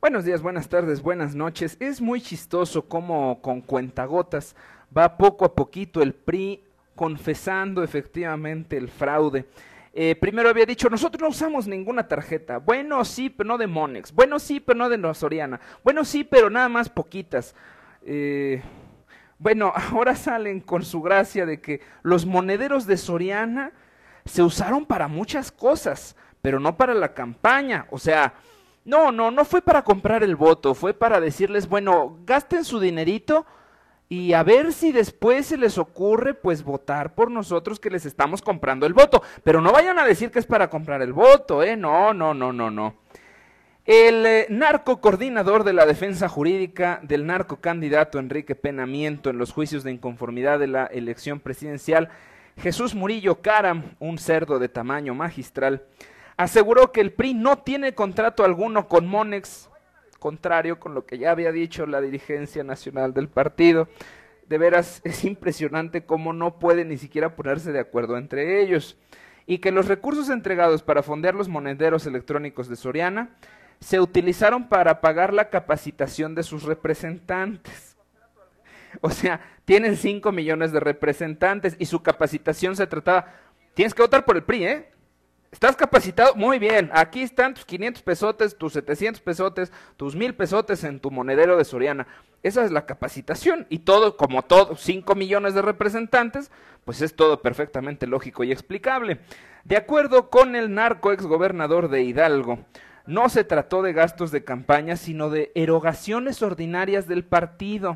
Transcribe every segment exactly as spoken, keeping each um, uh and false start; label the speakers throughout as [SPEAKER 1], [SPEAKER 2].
[SPEAKER 1] Buenos días, buenas tardes, buenas noches. Es muy chistoso cómo con cuentagotas va poco a poquito el P R I confesando efectivamente el fraude. Eh, primero había dicho, nosotros no usamos ninguna tarjeta. Bueno, sí, pero no de Monex. Bueno, sí, pero no de no Soriana. Bueno, sí, pero nada más poquitas. Eh, bueno, ahora salen con su gracia de que los monederos de Soriana se usaron para muchas cosas, pero no para la campaña. O sea, no, no, no fue para comprar el voto, fue para decirles, bueno, gasten su dinerito y a ver si después se les ocurre, pues, votar por nosotros que les estamos comprando el voto. Pero no vayan a decir que es para comprar el voto, ¿eh? No, no, no, no, no. El eh, narco coordinador de la defensa jurídica del narcocandidato Enrique Pena Miento en los juicios de inconformidad de la elección presidencial, Jesús Murillo Caram, un cerdo de tamaño magistral, aseguró que el P R I no tiene contrato alguno con Monex, contrario con lo que ya había dicho la dirigencia nacional del partido. De veras es impresionante cómo no pueden ni siquiera ponerse de acuerdo entre ellos. Y que los recursos entregados para fondear los monederos electrónicos de Soriana se utilizaron para pagar la capacitación de sus representantes. O sea, tienen cinco millones de representantes y su capacitación se trataba, tienes que votar por el P R I, ¿eh? ¿Estás capacitado? Muy bien, aquí están tus quinientos pesotes, tus setecientos pesotes, tus mil pesotes en tu monedero de Soriana. Esa es la capacitación y todo, como todo, cinco millones de representantes, pues es todo perfectamente lógico y explicable. De acuerdo con el narco exgobernador de Hidalgo, no se trató de gastos de campaña, sino de erogaciones ordinarias del partido.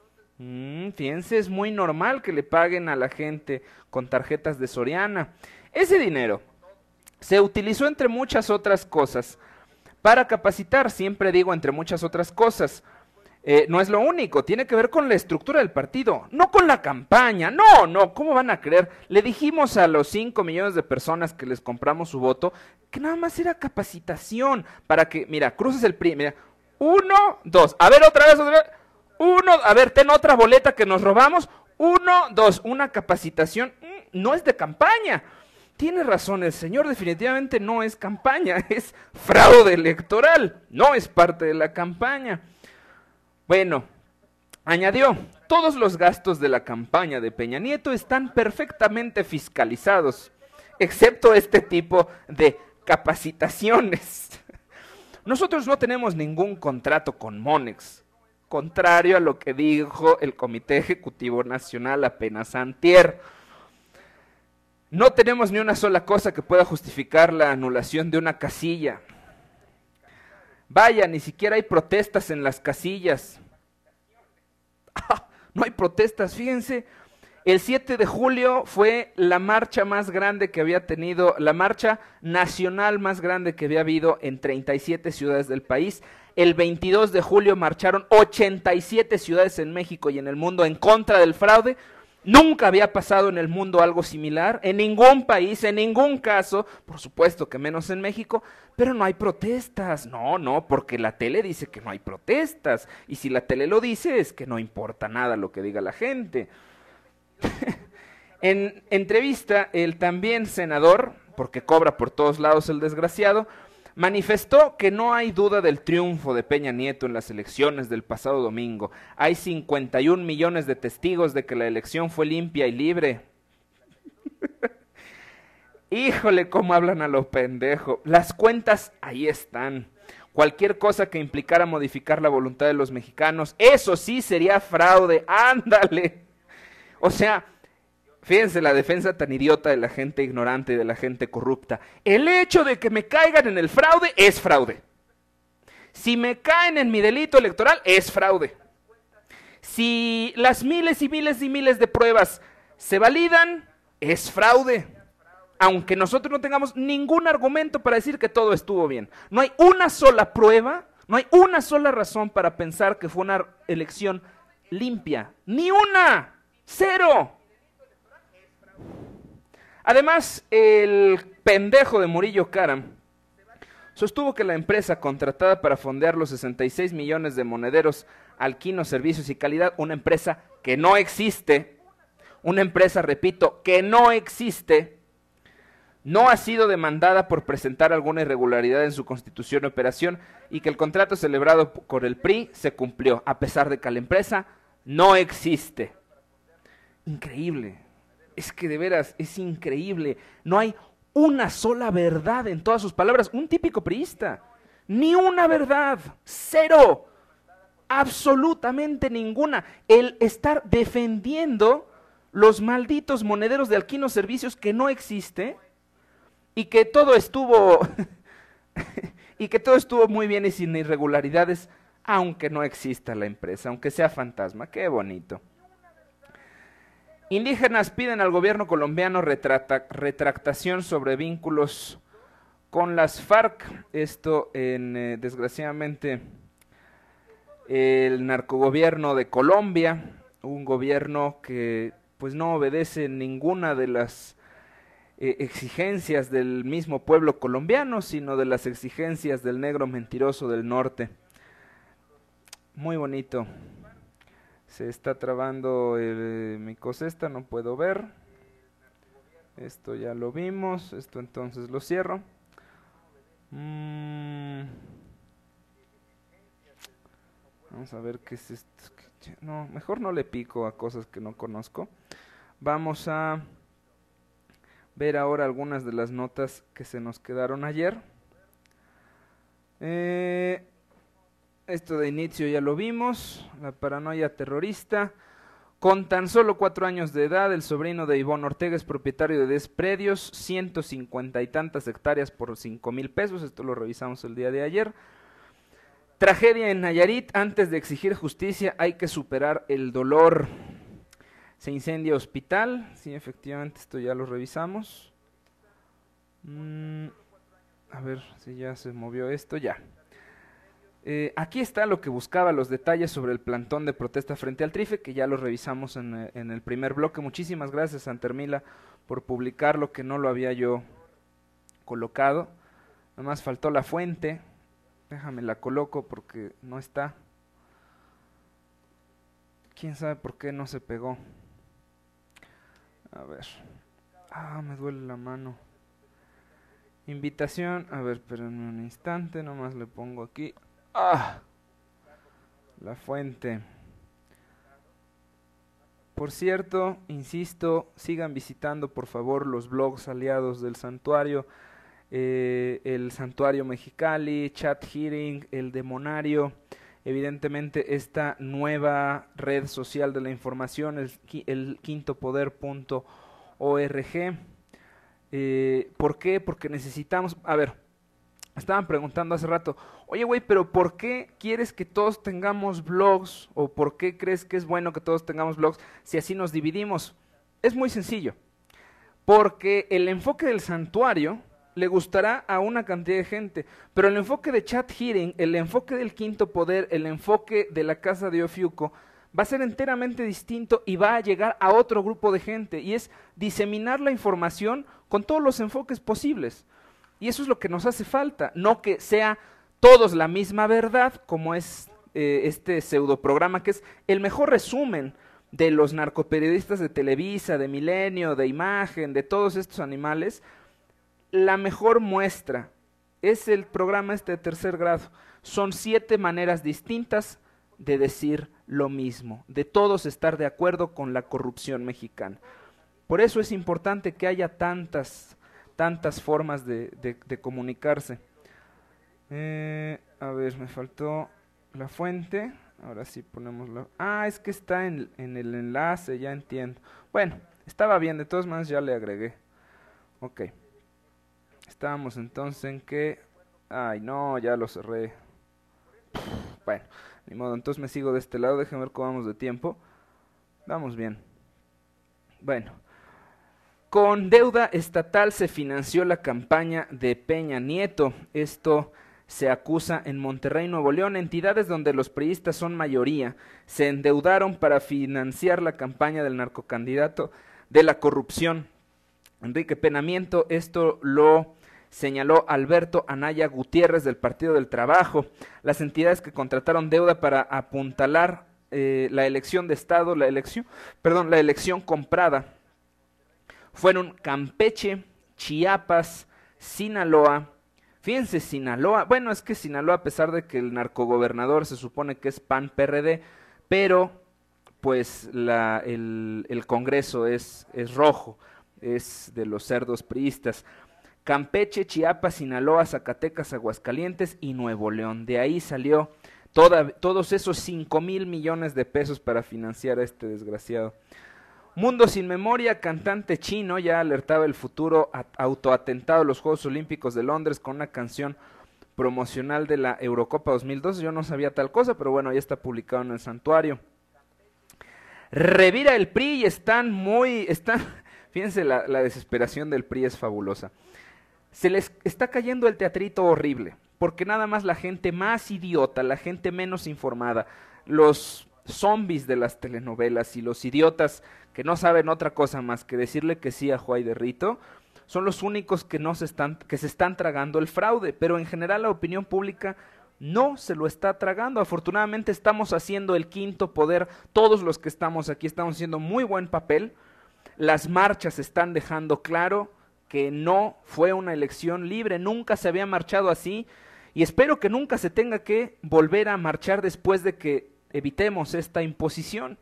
[SPEAKER 1] Mm, fíjense, es muy normal que le paguen a la gente con tarjetas de Soriana. Ese dinero se utilizó entre muchas otras cosas para capacitar, siempre digo entre muchas otras cosas, eh, no es lo único, tiene que ver con la estructura del partido, no con la campaña, no, no, ¿cómo van a creer? Le dijimos a los cinco millones de personas que les compramos su voto que nada más era capacitación para que, mira, cruces el P R I, mira, uno, dos, a ver otra vez, otra vez, uno, a ver, ten otra boleta que nos robamos, uno, dos, una capacitación, no es de campaña. Tiene razón, el señor definitivamente no es campaña, es fraude electoral, no es parte de la campaña. Bueno, añadió, todos los gastos de la campaña de Peña Nieto están perfectamente fiscalizados, excepto este tipo de capacitaciones. Nosotros no tenemos ningún contrato con Monex, contrario a lo que dijo el Comité Ejecutivo Nacional apenas antier. No tenemos ni una sola cosa que pueda justificar la anulación de una casilla. Vaya, ni siquiera hay protestas en las casillas. Ah, no hay protestas, fíjense. El siete de julio fue la marcha más grande que había tenido, la marcha nacional más grande que había habido en treinta y siete ciudades del país. El veintidós de julio marcharon ochenta y siete ciudades en México y en el mundo en contra del fraude. Nunca había pasado en el mundo algo similar, en ningún país, en ningún caso, por supuesto que menos en México, pero no hay protestas. No, no, porque la tele dice que no hay protestas, y si la tele lo dice es que no importa nada lo que diga la gente. En entrevista, el también senador, porque cobra por todos lados el desgraciado, manifestó que no hay duda del triunfo de Peña Nieto en las elecciones del pasado domingo. Hay cincuenta y un millones de testigos de que la elección fue limpia y libre. Híjole, cómo hablan a lo pendejo. Las cuentas ahí están. Cualquier cosa que implicara modificar la voluntad de los mexicanos, eso sí sería fraude. ¡Ándale! O sea, fíjense la defensa tan idiota de la gente ignorante y de la gente corrupta. El hecho de que me caigan en el fraude es fraude. Si me caen en mi delito electoral es fraude. Si las miles y miles y miles de pruebas se validan, es fraude. Aunque nosotros no tengamos ningún argumento para decir que todo estuvo bien. No hay una sola prueba, no hay una sola razón para pensar que fue una elección limpia. ¡Ni una! ¡Cero! Además, el pendejo de Murillo Caram sostuvo que la empresa contratada para fondear los sesenta y seis millones de monederos Alquino Servicios y Calidad, una empresa que no existe, una empresa, repito, que no existe, no ha sido demandada por presentar alguna irregularidad en su constitución y operación y que el contrato celebrado por el P R I se cumplió, a pesar de que la empresa no existe. Increíble. Es que de veras es increíble. No hay una sola verdad en todas sus palabras. Un típico priista. Ni una verdad. Cero. Absolutamente ninguna. El estar defendiendo los malditos monederos de Alquino Servicios que no existe y que todo estuvo y que todo estuvo muy bien y sin irregularidades, aunque no exista la empresa, aunque sea fantasma. Qué bonito. Indígenas piden al gobierno colombiano retrata, retractación sobre vínculos con las FARC. Esto en, eh, desgraciadamente, el narcogobierno de Colombia, un gobierno que pues no obedece ninguna de las eh, exigencias del mismo pueblo colombiano, sino de las exigencias del negro mentiroso del norte. Muy bonito. Se está trabando el, mi cosesta, no puedo ver. Esto ya lo vimos, esto entonces lo cierro. Mm. Vamos a ver qué es esto. No, mejor no le pico a cosas que no conozco. Vamos a ver ahora algunas de las notas que se nos quedaron ayer. Eh, esto de inicio ya lo vimos. La paranoia terrorista. Con tan solo cuatro años de edad, el sobrino de Ivonne Ortega es propietario de diez predios, ciento cincuenta y tantas hectáreas por cinco mil pesos. Esto lo revisamos el día de ayer. Tragedia en Nayarit. Antes de exigir justicia hay que superar el dolor. Se incendia hospital. Sí, efectivamente, esto ya lo revisamos. Mm, a ver si ya se movió esto. Ya. Eh, aquí está lo que buscaba, los detalles sobre el plantón de protesta frente al Trife, que ya lo revisamos en, en el primer bloque. Muchísimas gracias, Santermila, por publicarlo, que no lo había yo colocado. Nada más faltó la fuente. Déjame la coloco porque no está. ¿Quién sabe por qué no se pegó? A ver. Ah, me duele la mano. Invitación. A ver, espérenme un instante. Nomás le pongo aquí. Ah. La fuente. Por cierto, insisto, sigan visitando por favor los blogs aliados del santuario. Eh, el Santuario Mexicali, Chat Hearing, el Demonario, evidentemente esta nueva red social de la información, el, el quintopoder punto org. Eh, ¿Por qué? Porque necesitamos, a ver, estaban preguntando hace rato, oye güey, pero ¿por qué quieres que todos tengamos blogs? ¿O por qué crees que es bueno que todos tengamos blogs si así nos dividimos? Es muy sencillo, porque el enfoque del santuario le gustará a una cantidad de gente, pero el enfoque de Chat Hearing, el enfoque del Quinto Poder, el enfoque de la Casa de Ofiuco, va a ser enteramente distinto y va a llegar a otro grupo de gente, y es diseminar la información con todos los enfoques posibles. Y eso es lo que nos hace falta, no que sea todos la misma verdad, como es eh, este pseudoprograma, que es el mejor resumen de los narcoperiodistas de Televisa, de Milenio, de Imagen, de todos estos animales. La mejor muestra es el programa este de tercer grado. Son siete maneras distintas de decir lo mismo, de todos estar de acuerdo con la corrupción mexicana. Por eso es importante que haya tantas, tantas formas de, de, de comunicarse. Eh, a ver, me faltó la fuente. Ahora sí ponemos la... Ah, es que está en, en el enlace, ya entiendo. Bueno, estaba bien, de todas maneras ya le agregué. Ok. Estábamos entonces en que... Ay, no, ya lo cerré. Bueno, ni modo, entonces me sigo de este lado. Déjenme ver cómo vamos de tiempo. Vamos bien. Bueno. Con deuda estatal se financió la campaña de Peña Nieto. Esto se acusa en Monterrey, Nuevo León. Entidades donde los priistas son mayoría se endeudaron para financiar la campaña del narcocandidato de la corrupción, Enrique Pena Miento. Esto lo señaló Alberto Anaya Gutiérrez del Partido del Trabajo. Las entidades que contrataron deuda para apuntalar eh, la elección de Estado, la elección, perdón, la elección comprada, fueron Campeche, Chiapas, Sinaloa. Fíjense, Sinaloa, bueno, es que Sinaloa, a pesar de que el narcogobernador se supone que es P A N P R D, pero pues la, el, el Congreso es, es rojo, es de los cerdos priistas. Campeche, Chiapas, Sinaloa, Zacatecas, Aguascalientes y Nuevo León. De ahí salió toda, todos esos cinco mil millones de pesos para financiar a este desgraciado. Mundo sin memoria, cantante chino, ya alertaba el futuro autoatentado a los Juegos Olímpicos de Londres con una canción promocional de la Eurocopa dos mil doce. Yo no sabía tal cosa, pero bueno, ya está publicado en el santuario. Revira el P R I y están muy... Están, fíjense, la, la desesperación del P R I es fabulosa. Se les está cayendo el teatrito horrible, porque nada más la gente más idiota, la gente menos informada, los zombies de las telenovelas y los idiotas que no saben otra cosa más que decirle que sí a Juay de Rito, son los únicos que, no se están, que se están tragando el fraude, pero en general la opinión pública no se lo está tragando. Afortunadamente estamos haciendo el quinto poder, todos los que estamos aquí estamos haciendo muy buen papel, las marchas están dejando claro que no fue una elección libre, nunca se había marchado así, y espero que nunca se tenga que volver a marchar después de que evitemos esta imposición.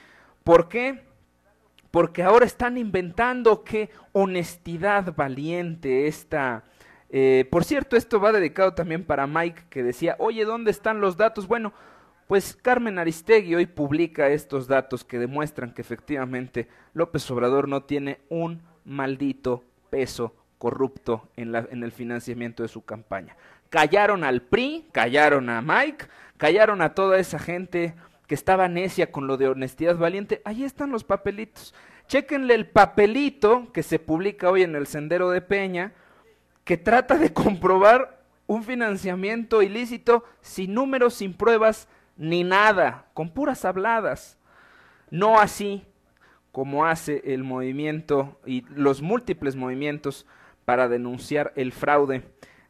[SPEAKER 1] ¿Por qué? Porque ahora están inventando que honestidad valiente, esta... Eh, por cierto, esto va dedicado también para Mike, que decía, oye, ¿dónde están los datos? Bueno, pues Carmen Aristegui hoy publica estos datos que demuestran que efectivamente López Obrador no tiene un maldito peso corrupto en, la, en el financiamiento de su campaña. Callaron al P R I, callaron a Mike, callaron a toda esa gente que estaba necia con lo de honestidad valiente. Ahí están los papelitos. Chéquenle el papelito que se publica hoy en el Sendero de Peña, que trata de comprobar un financiamiento ilícito sin números, sin pruebas, ni nada, con puras habladas. No así como hace el movimiento y los múltiples movimientos para denunciar el fraude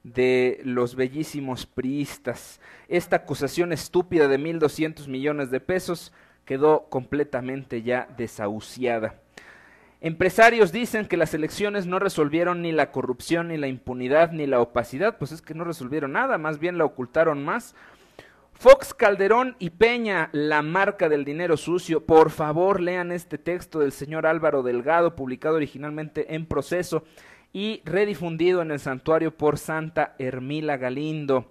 [SPEAKER 1] de los bellísimos priistas. Esta acusación estúpida de mil doscientos millones de pesos quedó completamente ya desahuciada. Empresarios dicen que las elecciones no resolvieron ni la corrupción, ni la impunidad, ni la opacidad. Pues es que no resolvieron nada, más bien la ocultaron más. Fox, Calderón y Peña, la marca del dinero sucio. Por favor, lean este texto del señor Álvaro Delgado, publicado originalmente en Proceso y redifundido en el santuario por Santa Hermila Galindo.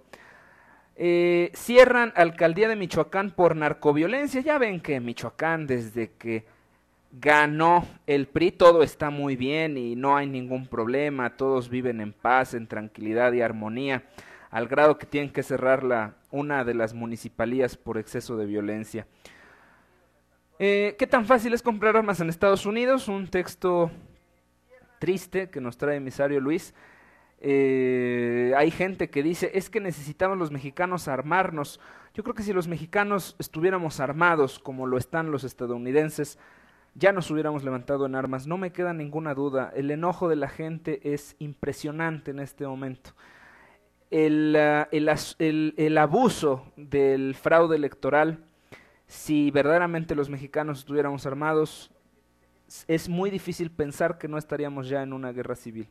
[SPEAKER 1] Eh, cierran alcaldía de Michoacán por narcoviolencia. Ya ven que Michoacán, desde que ganó el P R I, todo está muy bien y no hay ningún problema, todos viven en paz, en tranquilidad y armonía, al grado que tienen que cerrar la, una de las municipalías por exceso de violencia. Eh, ¿Qué tan fácil es comprar armas en Estados Unidos? Un texto triste que nos trae emisario Luis. Eh, hay gente que dice, es que necesitamos los mexicanos armarnos. Yo creo que si los mexicanos estuviéramos armados como lo están los estadounidenses, ya nos hubiéramos levantado en armas. No me queda ninguna duda, el enojo de la gente es impresionante en este momento. El, uh, el, el, el abuso del fraude electoral, si verdaderamente los mexicanos estuviéramos armados, es muy difícil pensar que no estaríamos ya en una guerra civil.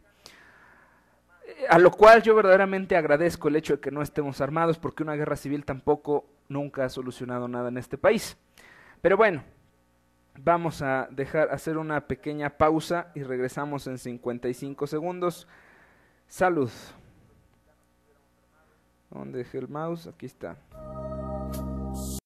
[SPEAKER 1] A lo cual yo verdaderamente agradezco el hecho de que no estemos armados, porque una guerra civil tampoco nunca ha solucionado nada en este país. Pero bueno, vamos a dejar hacer una pequeña pausa y regresamos en cincuenta y cinco segundos. Salud. ¿Dónde dejé el mouse? Aquí está.